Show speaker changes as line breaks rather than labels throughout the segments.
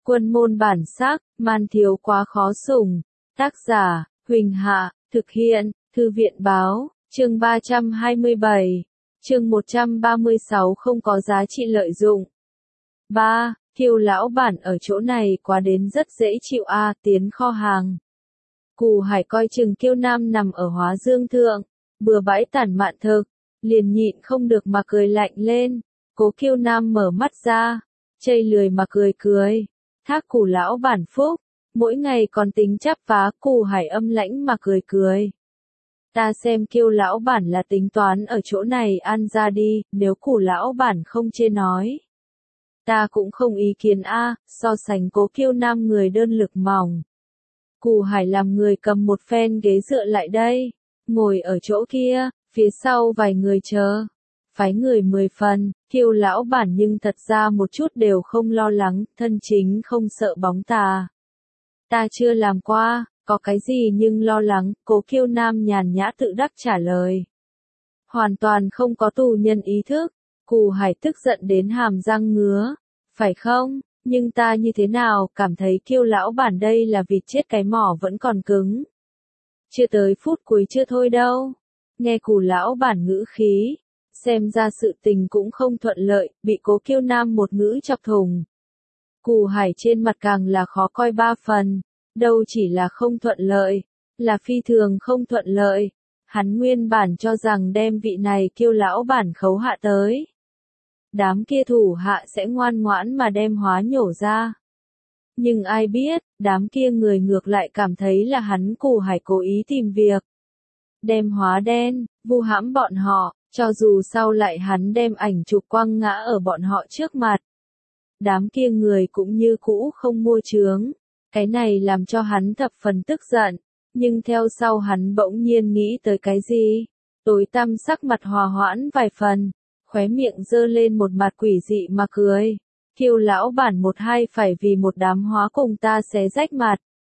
Quân môn bản sắc, man thiếu quá khó sủng. Tác giả, Huỳnh Hạ, thực hiện, Thư viện báo, chương 327, chương 136 không có giá trị lợi dụng. 3. Kiều lão bản ở chỗ này quá đến rất dễ chịu a, tiến kho hàng. Cù Hải coi chừng Kiêu Nam nằm ở Hóa Dương thượng, bừa bãi tản mạn thực, liền nhịn không được mà cười lạnh lên. Cố Kiêu Nam mở mắt ra, chây lười mà cười. Thác Cù lão bản phúc, mỗi ngày còn tính chắp vá. Cù Hải âm lãnh mà cười. Ta xem Kiêu lão bản là tính toán ở chỗ này ăn ra đi, nếu Cù lão bản không chê nói. Ta cũng không ý kiến a, so sánh Cố Kiêu Nam người đơn lực mỏng. Cù Hải làm người cầm một phen ghế dựa lại đây, ngồi ở chỗ kia, phía sau vài người chờ. Phái người 10 phần, Kiêu lão bản nhưng thật ra một chút đều không lo lắng, thân chính không sợ bóng tà. Ta chưa làm qua, có cái gì nhưng lo lắng, Cố Kiêu Nam nhàn nhã tự đắc trả lời. Hoàn toàn không có tù nhân ý thức, Cù Hải tức giận đến hàm răng ngứa, phải không? Nhưng ta như thế nào cảm thấy Kiêu lão bản đây là vịt chết cái mỏ vẫn còn cứng. Chưa tới phút cuối chưa thôi đâu. Nghe Cù lão bản ngữ khí, xem ra sự tình cũng không thuận lợi, bị Cố Kiêu Nam một ngữ chọc thùng. Cù Hải trên mặt càng là khó coi 3 phần, đâu chỉ là không thuận lợi, là phi thường không thuận lợi. Hắn nguyên bản cho rằng đem vị này Kiêu lão bản khấu hạ tới. Đám kia thủ hạ sẽ ngoan ngoãn mà đem hóa nhổ ra. Nhưng ai biết, đám kia người ngược lại cảm thấy là hắn Cù Hải cố ý tìm việc. Đem hóa đen, vu hãm bọn họ, cho dù sau lại hắn đem ảnh chụp quăng ngã ở bọn họ trước mặt. Đám kia người cũng như cũ không mua chướng. Cái này làm cho hắn thập phần tức giận. Nhưng theo sau hắn bỗng nhiên nghĩ tới cái gì? Tối tăm sắc mặt hòa hoãn vài phần. Khóe miệng giơ lên một mặt quỷ dị mà cười. Kiêu lão bản một hai phải vì một đám hóa cùng ta xé rách mặt.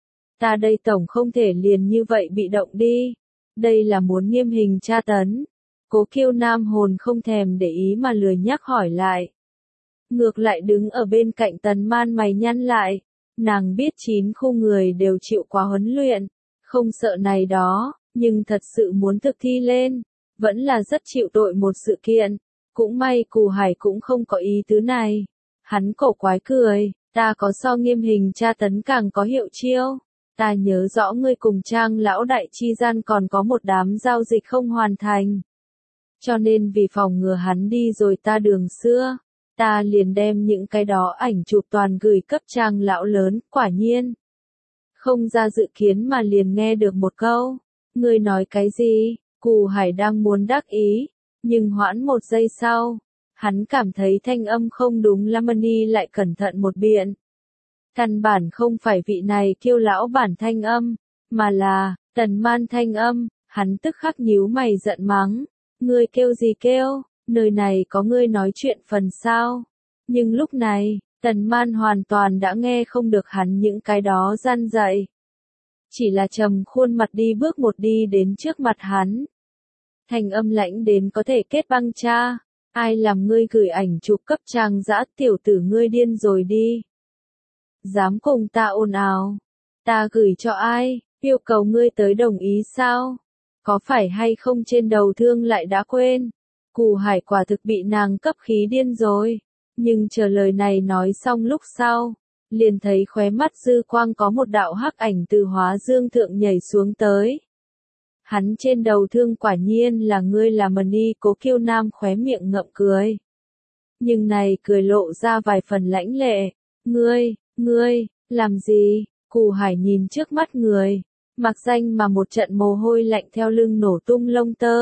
Ta đây tổng không thể liền như vậy bị động đi. Đây là muốn nghiêm hình tra tấn. Cố Kiêu Nam hồn không thèm để ý mà lười nhắc hỏi lại. Ngược lại đứng ở bên cạnh Tần Man mày nhăn lại. Nàng biết 9 khu người đều chịu quá huấn luyện. Không sợ này đó, nhưng thật sự muốn thực thi lên. Vẫn là rất chịu tội một sự kiện. Cũng may Cù Hải cũng không có ý tứ này. Hắn cổ quái cười, ta có so nghiêm hình tra tấn càng có hiệu chiêu. Ta nhớ rõ ngươi cùng Trang lão đại chi gian còn có một đám giao dịch không hoàn thành. Cho nên vì phòng ngừa hắn đi rồi ta đường xưa, ta liền đem những cái đó ảnh chụp toàn gửi cấp Trang lão lớn, quả nhiên. Không ra dự kiến mà liền nghe được một câu, ngươi nói cái gì? Cù Hải đang muốn đắc ý, nhưng hoãn một giây sau, hắn cảm thấy thanh âm không đúng Lamani lại cẩn thận một biện. Căn bản không phải vị này Kiêu lão bản thanh âm, mà là Tần Man thanh âm. Hắn tức khắc nhíu mày giận mắng, ngươi kêu gì kêu, nơi này có ngươi nói chuyện phần sao? Nhưng lúc này, Tần Man hoàn toàn đã nghe không được hắn những cái đó gian dạy. Chỉ là trầm khuôn mặt đi bước một đi đến trước mặt hắn. Thanh âm lãnh đến có thể kết băng cha, ai làm ngươi gửi ảnh chụp cấp Trang dã, tiểu tử ngươi điên rồi đi. Dám cùng ta ồn ào, ta gửi cho ai, yêu cầu ngươi tới đồng ý sao? Có phải hay không trên đầu thương lại đã quên? Cù Hải quả thực bị nàng cấp khí điên rồi, nhưng chờ lời này nói xong lúc sau, liền thấy khóe mắt dư quang có một đạo hắc ảnh từ Hóa Dương thượng nhảy xuống tới. Hắn trên đầu thương quả nhiên là ngươi là Mani. Cố Kiêu Nam khóe miệng ngậm cười. Nhưng này cười lộ ra vài phần lãnh lệ. Ngươi, làm gì? Cù Hải nhìn trước mắt người. Mặc danh mà một trận mồ hôi lạnh theo lưng nổ tung lông tơ.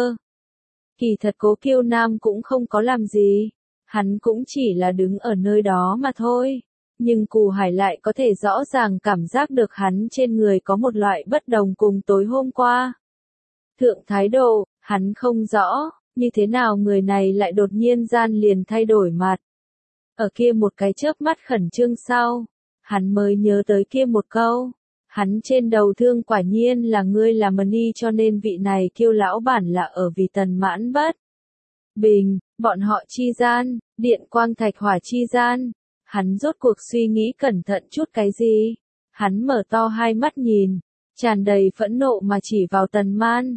Kỳ thật Cố Kiêu Nam cũng không có làm gì. Hắn cũng chỉ là đứng ở nơi đó mà thôi. Nhưng Cù Hải lại có thể rõ ràng cảm giác được hắn trên người có một loại bất đồng cùng tối hôm qua. Thượng thái độ, hắn không rõ, như thế nào người này lại đột nhiên gian liền thay đổi mặt. Ở kia một cái chớp mắt khẩn trương sau, hắn mới nhớ tới kia một câu. Hắn trên đầu thương quả nhiên là ngươi là Mani, cho nên vị này Kiêu lão bản là ở vì Tần Mãn bất bình, bọn họ chi gian, điện quang thạch hỏa chi gian. Hắn rốt cuộc suy nghĩ cẩn thận chút cái gì? Hắn mở to hai mắt nhìn, tràn đầy phẫn nộ mà chỉ vào Tần Man.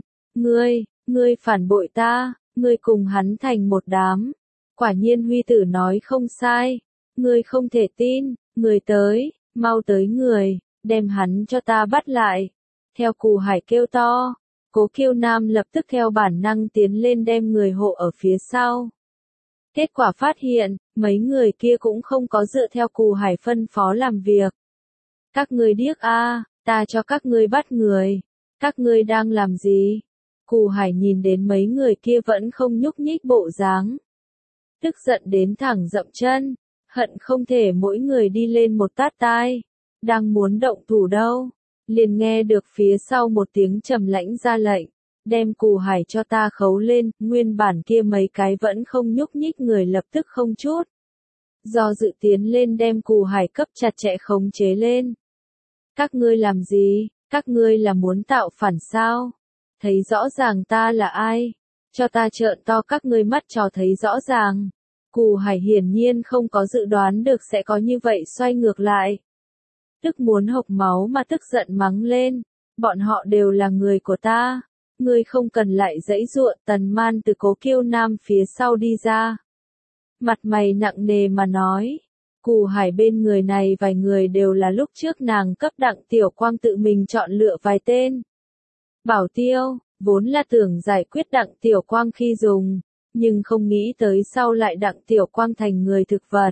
Ngươi phản bội ta, ngươi cùng hắn thành một đám. Quả nhiên Huy tử nói không sai. Ngươi không thể tin, người tới, mau tới người, đem hắn cho ta bắt lại. Theo Cù Hải kêu to, Cố Kiêu Nam lập tức theo bản năng tiến lên đem người hộ ở phía sau. Kết quả phát hiện, mấy người kia cũng không có dựa theo Cù Hải phân phó làm việc. Các ngươi điếc a, ta cho các ngươi bắt người. Các ngươi đang làm gì? Cù Hải nhìn đến mấy người kia vẫn không nhúc nhích bộ dáng. Tức giận đến thẳng dậm chân, hận không thể mỗi người đi lên một tát tai. Đang muốn động thủ đâu, liền nghe được phía sau một tiếng trầm lãnh ra lệnh, đem Cù Hải cho ta khấu lên. Nguyên bản kia mấy cái vẫn không nhúc nhích người lập tức không chút do dự tiến lên đem Cù Hải cấp chặt chẽ khống chế lên. Các ngươi làm gì? Các ngươi là muốn tạo phản sao? Thấy rõ ràng ta là ai? Cho ta trợn to các ngươi mắt cho thấy rõ ràng. Cù Hải hiển nhiên không có dự đoán được sẽ có như vậy xoay ngược lại. Tức muốn hộc máu mà tức giận mắng lên. Bọn họ đều là người của ta. Ngươi không cần lại giãy giụa. Tần Man từ Cố Kiêu Nam phía sau đi ra. Mặt mày nặng nề mà nói. Cù Hải bên người này vài người đều là lúc trước nàng cấp Đặng Tiểu Quang tự mình chọn lựa vài tên. Bảo tiêu, vốn là tưởng giải quyết Đặng Tiểu Quang khi dùng, nhưng không nghĩ tới sau lại Đặng Tiểu Quang thành người thực vật.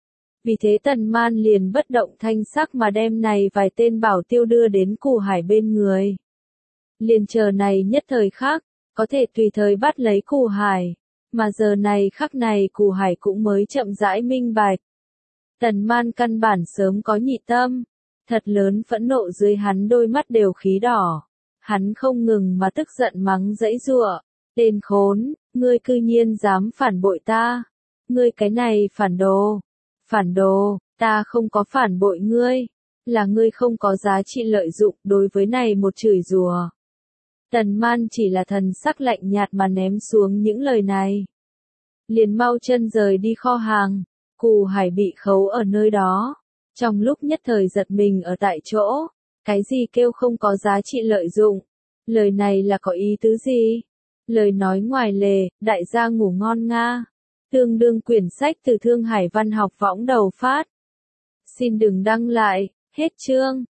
Vì thế Tần Man liền bất động thanh sắc mà đem này vài tên bảo tiêu đưa đến Cù Hải bên người. Liền chờ này nhất thời khắc, có thể tùy thời bắt lấy Cù Hải, mà giờ này khắc này Cù Hải cũng mới chậm rãi minh bạch. Tần Man căn bản sớm có nhị tâm, thật lớn phẫn nộ dưới hắn đôi mắt đều khí đỏ. Hắn không ngừng mà tức giận mắng giãy giụa, tên khốn, ngươi cư nhiên dám phản bội ta. Ngươi cái này phản đồ, ta không có phản bội ngươi, là ngươi không có giá trị lợi dụng. Đối với này một chửi rủa, Tần Man chỉ là thần sắc lạnh nhạt mà ném xuống những lời này. Liền mau chân rời đi kho hàng. Cù Hải bị khấu ở nơi đó, trong lúc nhất thời giật mình ở tại chỗ. Cái gì kêu không có giá trị lợi dụng? Lời này là có ý tứ gì? Lời nói ngoài lề, đại gia ngủ ngon nga. Tương đương quyển sách từ Thương Hải Văn học võng đầu phát. Xin đừng đăng lại, hết chương.